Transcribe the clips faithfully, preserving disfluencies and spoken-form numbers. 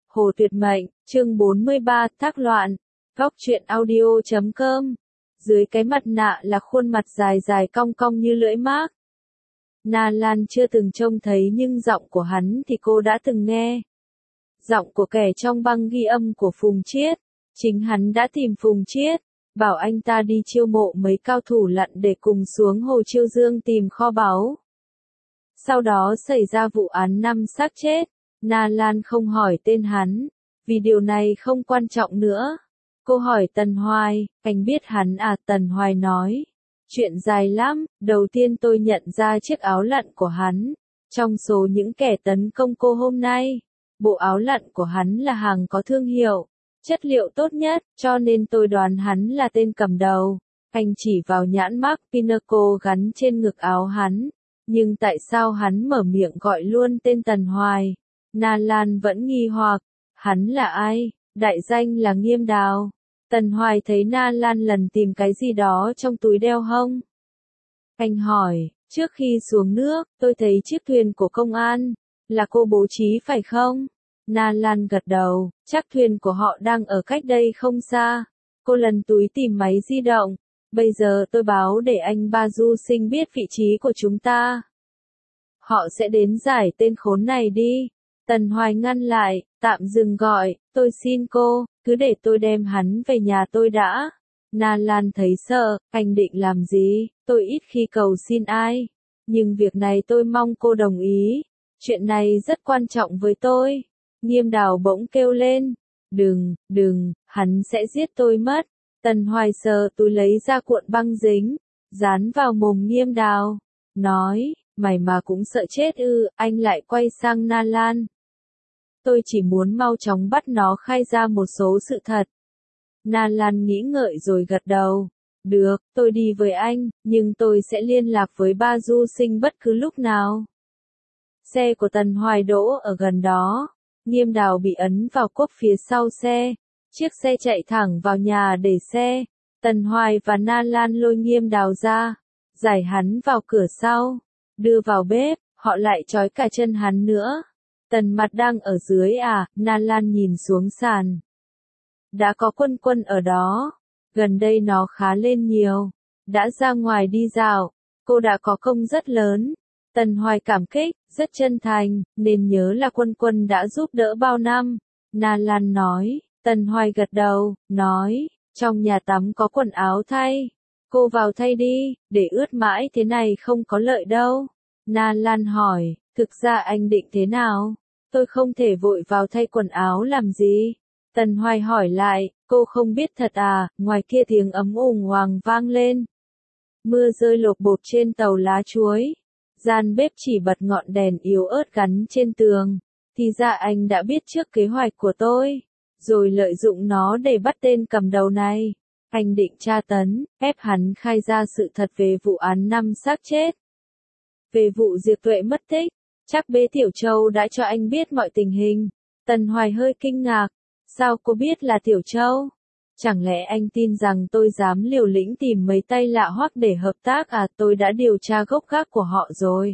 Hồ Tuyệt Mệnh, chương bốn mươi ba, thác loạn. Góc truyện audio chấm com. Dưới cái mặt nạ là khuôn mặt dài dài cong cong như lưỡi mác. Na Lan chưa từng trông thấy nhưng giọng của hắn thì cô đã từng nghe. Giọng của kẻ trong băng ghi âm của Phùng Chiết. Chính hắn đã tìm Phùng Chiết, bảo anh ta đi chiêu mộ mấy cao thủ lặn để cùng xuống Hồ Chiêu Dương tìm kho báu. Sau đó xảy ra vụ án năm xác chết. Na Lan không hỏi tên hắn, vì điều này không quan trọng nữa. Cô hỏi Tần Hoài, anh biết hắn à? Tần Hoài nói, chuyện dài lắm. Đầu tiên tôi nhận ra chiếc áo lặn của hắn. Trong số những kẻ tấn công cô hôm nay, bộ áo lặn của hắn là hàng có thương hiệu, chất liệu tốt nhất, cho nên tôi đoán hắn là tên cầm đầu. Anh chỉ vào nhãn mác Pinnacle gắn trên ngực áo hắn. Nhưng tại sao hắn mở miệng gọi luôn tên Tần Hoài? Na Lan vẫn nghi hoặc, hắn là ai? Đại danh là Nghiêm Đào. Tần Hoài thấy Na Lan lần tìm cái gì đó trong túi đeo hông. Anh hỏi, trước khi xuống nước, tôi thấy chiếc thuyền của công an, là cô bố trí phải không? Na Lan gật đầu, chắc thuyền của họ đang ở cách đây không xa. Cô lần túi tìm máy di động. Bây giờ tôi báo để anh Ba Du Sinh biết vị trí của chúng ta. Họ sẽ đến giải tên khốn này đi. Tần Hoài ngăn lại, tạm dừng gọi, tôi xin cô, cứ để tôi đem hắn về nhà tôi đã. Na Lan thấy sợ, anh định làm gì? Tôi ít khi cầu xin ai. Nhưng việc này tôi mong cô đồng ý. Chuyện này rất quan trọng với tôi. Nghiêm Đào bỗng kêu lên. Đừng, đừng, hắn sẽ giết tôi mất. Tần Hoài sờ túi lấy ra cuộn băng dính, dán vào mồm Nghiêm Đào. Nói, mày mà cũng sợ chết ư? Anh lại quay sang Na Lan. Tôi chỉ muốn mau chóng bắt nó khai ra một số sự thật. Na Lan nghĩ ngợi rồi gật đầu. Được, tôi đi với anh, nhưng tôi sẽ liên lạc với Ba Du Sinh bất cứ lúc nào. Xe của Tần Hoài đỗ ở gần đó. Nghiêm Đào bị ấn vào cốp phía sau xe. Chiếc xe chạy thẳng vào nhà để xe. Tần Hoài và Na Lan lôi Nghiêm Đào ra, giải hắn vào cửa sau, đưa vào bếp, họ lại trói cả chân hắn nữa. Tần Mặt đang ở dưới à? Na Lan nhìn xuống sàn. Đã có Quân Quân ở đó. Gần đây nó khá lên nhiều. Đã ra ngoài đi dạo. Cô đã có công rất lớn. Tần Hoài cảm kích, rất chân thành, nên nhớ là Quân Quân đã giúp đỡ bao năm. Na Lan nói. Tần Hoài gật đầu, nói, trong nhà tắm có quần áo thay. Cô vào thay đi, để ướt mãi thế này không có lợi đâu. Na Lan hỏi, thực ra anh định thế nào? Tôi không thể vội vào thay quần áo làm gì? Tần Hoài hỏi lại, cô không biết thật à? Ngoài kia tiếng ấm ùng hoàng vang lên. Mưa rơi lộp bộp trên tàu lá chuối. Gian bếp chỉ bật ngọn đèn yếu ớt gắn trên tường. Thì ra anh đã biết trước kế hoạch của tôi, rồi lợi dụng nó để bắt tên cầm đầu này. Anh định tra tấn, ép hắn khai ra sự thật về vụ án năm xác chết. Về vụ Diệp Tuệ mất tích, chắc Bế Tiểu Châu đã cho anh biết mọi tình hình. Tần Hoài hơi kinh ngạc, sao cô biết là Tiểu Châu? Chẳng lẽ anh tin rằng tôi dám liều lĩnh tìm mấy tay lạ hoắc để hợp tác à? Tôi đã điều tra gốc gác của họ rồi.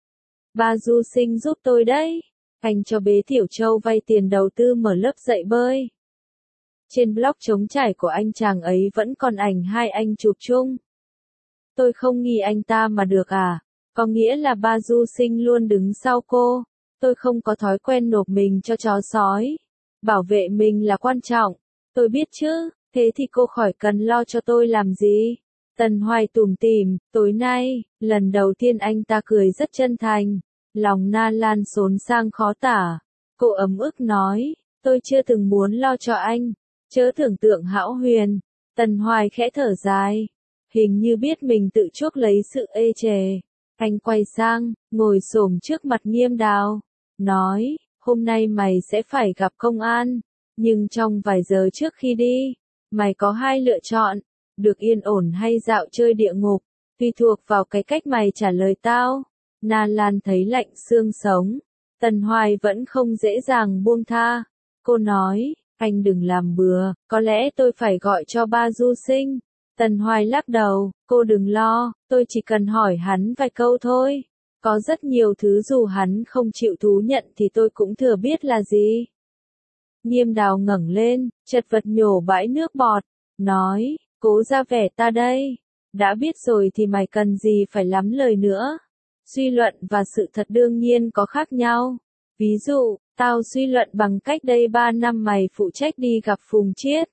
Ba Du Sinh giúp tôi đấy. Anh cho Bế Tiểu Châu vay tiền đầu tư mở lớp dạy bơi. Trên blog trống trải của anh chàng ấy vẫn còn ảnh hai anh chụp chung. Tôi không nghi anh ta mà được à? Có nghĩa là Ba Du Sinh luôn đứng sau cô. Tôi không có thói quen nộp mình cho chó sói. Bảo vệ mình là quan trọng. Tôi biết chứ, thế thì cô khỏi cần lo cho tôi làm gì. Tần Hoài tủm tỉm, tối nay, lần đầu tiên anh ta cười rất chân thành. Lòng Na Lan xốn sang khó tả. Cô ấm ức nói, tôi chưa từng muốn lo cho anh. Chớ tưởng tượng hão huyền. Tần Hoài khẽ thở dài. Hình như biết mình tự chuốc lấy sự ê chề. Anh quay sang, ngồi xổm trước mặt Nghiêm Đào. Nói, hôm nay mày sẽ phải gặp công an. Nhưng trong vài giờ trước khi đi, mày có hai lựa chọn. Được yên ổn hay dạo chơi địa ngục. Tùy thuộc vào cái cách mày trả lời tao. Na Lan thấy lạnh xương sống. Tần Hoài vẫn không dễ dàng buông tha. Cô nói, anh đừng làm bừa, có lẽ tôi phải gọi cho Ba Du Sinh. Tần Hoài lắc đầu, cô đừng lo, tôi chỉ cần hỏi hắn vài câu thôi. Có rất nhiều thứ dù hắn không chịu thú nhận thì tôi cũng thừa biết là gì. Nghiêm Đào ngẩng lên, chật vật nhổ bãi nước bọt, nói, cố ra vẻ ta đây. Đã biết rồi thì mày cần gì phải lắm lời nữa. Suy luận và sự thật đương nhiên có khác nhau. Ví dụ, tao suy luận bằng cách đây ba năm mày phụ trách đi gặp Phùng Chiết.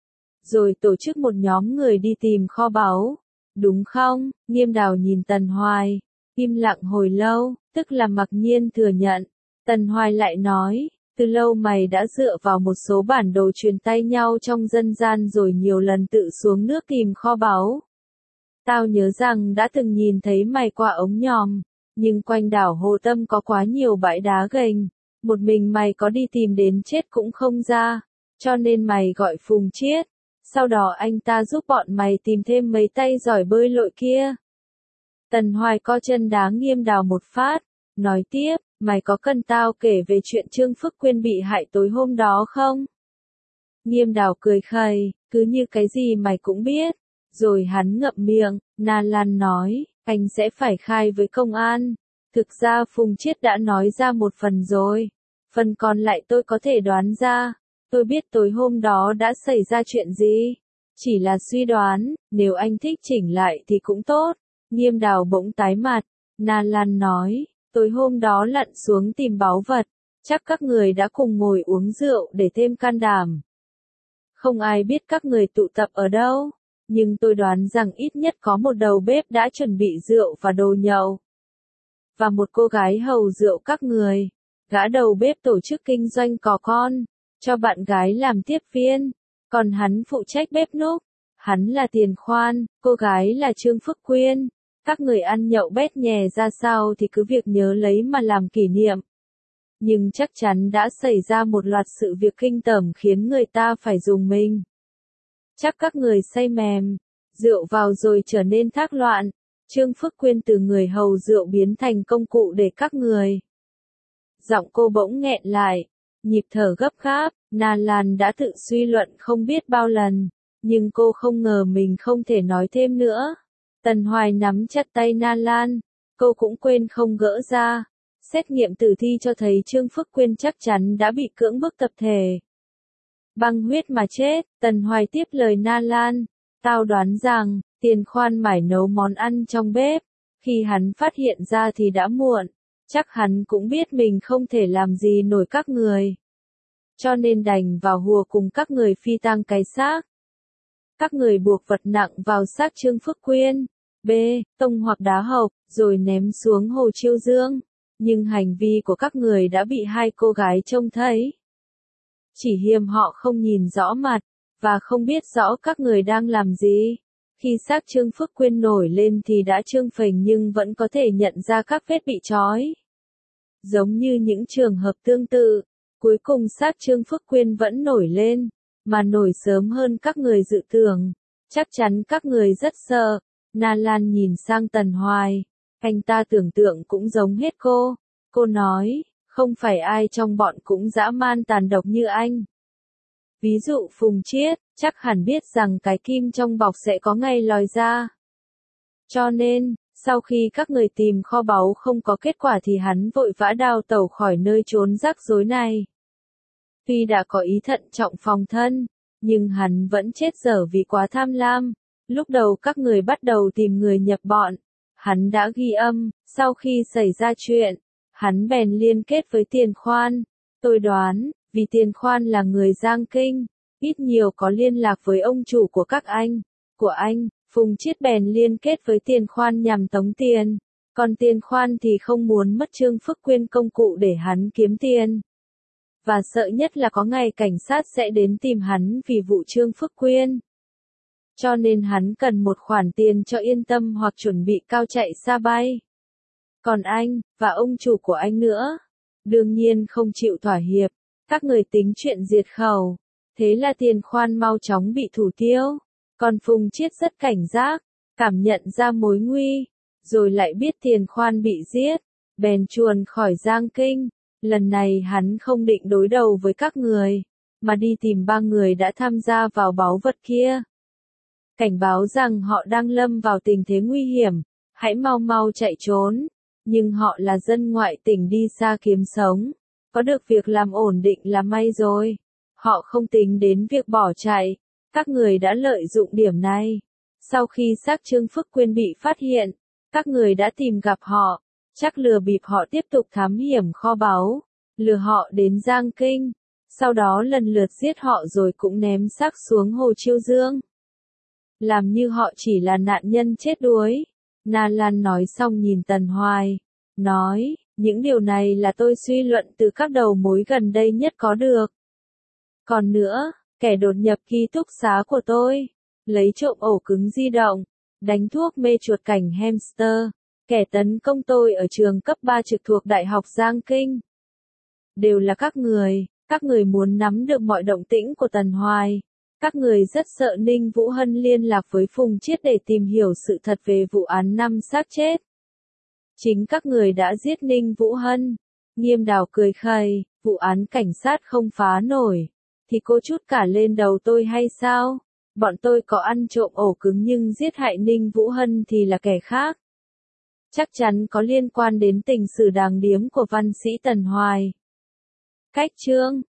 Rồi tổ chức một nhóm người đi tìm kho báu. Đúng không? Nghiêm Đào nhìn Tần Hoài, im lặng hồi lâu, tức là mặc nhiên thừa nhận. Tần Hoài lại nói, từ lâu mày đã dựa vào một số bản đồ truyền tay nhau trong dân gian rồi nhiều lần tự xuống nước tìm kho báu. Tao nhớ rằng đã từng nhìn thấy mày qua ống nhòm, nhưng quanh đảo Hồ Tâm có quá nhiều bãi đá gềnh, một mình mày có đi tìm đến chết cũng không ra, cho nên mày gọi Phùng Chiết, sau đó anh ta giúp bọn mày tìm thêm mấy tay giỏi bơi lội kia. Tần Hoài co chân đá Nghiêm Đào một phát, nói tiếp, mày có cần tao kể về chuyện Trương Phước Quyên bị hại tối hôm đó không? Nghiêm Đào cười khẩy, cứ như cái gì mày cũng biết. Rồi hắn ngậm miệng, Na Lan nói, anh sẽ phải khai với công an. Thực ra Phùng Chiết đã nói ra một phần rồi. Phần còn lại tôi có thể đoán ra. Tôi biết tối hôm đó đã xảy ra chuyện gì. Chỉ là suy đoán, nếu anh thích chỉnh lại thì cũng tốt. Nghiêm Đào bỗng tái mặt. Na Lan nói, tối hôm đó lặn xuống tìm báu vật. Chắc các người đã cùng ngồi uống rượu để thêm can đảm. Không ai biết các người tụ tập ở đâu. Nhưng tôi đoán rằng ít nhất có một đầu bếp đã chuẩn bị rượu và đồ nhậu. Và một cô gái hầu rượu các người. Gã đầu bếp tổ chức kinh doanh cò con, cho bạn gái làm tiếp viên. Còn hắn phụ trách bếp núc. Hắn là Tiền Khoan, cô gái là Trương Phước Quyên. Các người ăn nhậu bét nhè ra sao thì cứ việc nhớ lấy mà làm kỷ niệm. Nhưng chắc chắn đã xảy ra một loạt sự việc kinh tởm khiến người ta phải rùng mình. Chắc các người say mềm, rượu vào rồi trở nên thác loạn. Trương Phước Quyên từ người hầu rượu biến thành công cụ để các người. Giọng cô bỗng nghẹn lại, nhịp thở gấp gáp, Na Lan đã tự suy luận không biết bao lần, nhưng cô không ngờ mình không thể nói thêm nữa. Tần Hoài nắm chặt tay Na Lan, cô cũng quên không gỡ ra. Xét nghiệm tử thi cho thấy Trương Phước Quyên chắc chắn đã bị cưỡng bức tập thể. Băng huyết mà chết, Tần Hoài tiếp lời Na Lan. Tao đoán rằng, Tiền Khoan mải nấu món ăn trong bếp. Khi hắn phát hiện ra thì đã muộn. Chắc hắn cũng biết mình không thể làm gì nổi các người. Cho nên đành vào hùa cùng các người phi tang cái xác. Các người buộc vật nặng vào xác Trương Phước Quyên. B. Tông hoặc đá hộc, rồi ném xuống hồ Chiêu Dương. Nhưng hành vi của các người đã bị hai cô gái trông thấy. Chỉ hiềm họ không nhìn rõ mặt, và không biết rõ các người đang làm gì. Khi xác Trương Phước Quyên nổi lên thì đã trương phình nhưng vẫn có thể nhận ra các vết bị trói. Giống như những trường hợp tương tự, cuối cùng xác Trương Phước Quyên vẫn nổi lên, mà nổi sớm hơn các người dự tưởng. Chắc chắn các người rất sợ. Na Lan nhìn sang Tần Hoài. Anh ta tưởng tượng cũng giống hết cô. Cô nói, không phải ai trong bọn cũng dã man tàn độc như anh. Ví dụ Phùng Chiết, chắc hẳn biết rằng cái kim trong bọc sẽ có ngày lòi ra. Cho nên, sau khi các người tìm kho báu không có kết quả thì hắn vội vã đào tẩu khỏi nơi trốn rắc rối này. Tuy đã có ý thận trọng phòng thân, nhưng hắn vẫn chết dở vì quá tham lam. Lúc đầu các người bắt đầu tìm người nhập bọn. Hắn đã ghi âm, sau khi xảy ra chuyện, hắn bèn liên kết với Tiền Khoan. Tôi đoán, vì Tiền Khoan là người Giang Kinh, ít nhiều có liên lạc với ông chủ của các anh, của anh, Phùng Chiết bèn liên kết với Tiền Khoan nhằm tống tiền. Còn Tiền Khoan thì không muốn mất Trương Phước Quyên công cụ để hắn kiếm tiền. Và sợ nhất là có ngày cảnh sát sẽ đến tìm hắn vì vụ Trương Phước Quyên. Cho nên hắn cần một khoản tiền cho yên tâm hoặc chuẩn bị cao chạy xa bay. Còn anh, và ông chủ của anh nữa, đương nhiên không chịu thỏa hiệp. Các người tính chuyện diệt khẩu. Thế là Tiền Khoan mau chóng bị thủ tiêu. Còn Phùng Chiết rất cảnh giác, cảm nhận ra mối nguy. Rồi lại biết Tiền Khoan bị giết, bèn chuồn khỏi Giang Kinh. Lần này hắn không định đối đầu với các người, mà đi tìm ba người đã tham gia vào báu vật kia. Cảnh báo rằng họ đang lâm vào tình thế nguy hiểm, hãy mau mau chạy trốn. Nhưng họ là dân ngoại tỉnh đi xa kiếm sống, có được việc làm ổn định là may rồi. Họ không tính đến việc bỏ chạy. Các người đã lợi dụng điểm này. Sau khi xác Trương Phước Quyên bị phát hiện, các người đã tìm gặp họ, chắc lừa bịp họ tiếp tục thám hiểm kho báu, lừa họ đến Giang Kinh, sau đó lần lượt giết họ rồi cũng ném xác xuống hồ Chiêu Dương. Làm như họ chỉ là nạn nhân chết đuối. Na Lan nói xong nhìn Tần Hoài, nói, những điều này là tôi suy luận từ các đầu mối gần đây nhất có được. Còn nữa, kẻ đột nhập ký túc xá của tôi, lấy trộm ổ cứng di động, đánh thuốc mê chuột cảnh hamster, kẻ tấn công tôi ở trường cấp ba trực thuộc Đại học Giang Kinh. Đều là các người, các người muốn nắm được mọi động tĩnh của Tần Hoài. Các người rất sợ Ninh Vũ Hân liên lạc với Phùng Chiết để tìm hiểu sự thật về vụ án năm xác chết. Chính các người đã giết Ninh Vũ Hân. Nghiêm Đào cười khẩy, vụ án cảnh sát không phá nổi, thì cô chút cả lên đầu tôi hay sao? Bọn tôi có ăn trộm ổ cứng nhưng giết hại Ninh Vũ Hân thì là kẻ khác. Chắc chắn có liên quan đến tình sử đàng điếm của văn sĩ Tần Hoài. Cách chương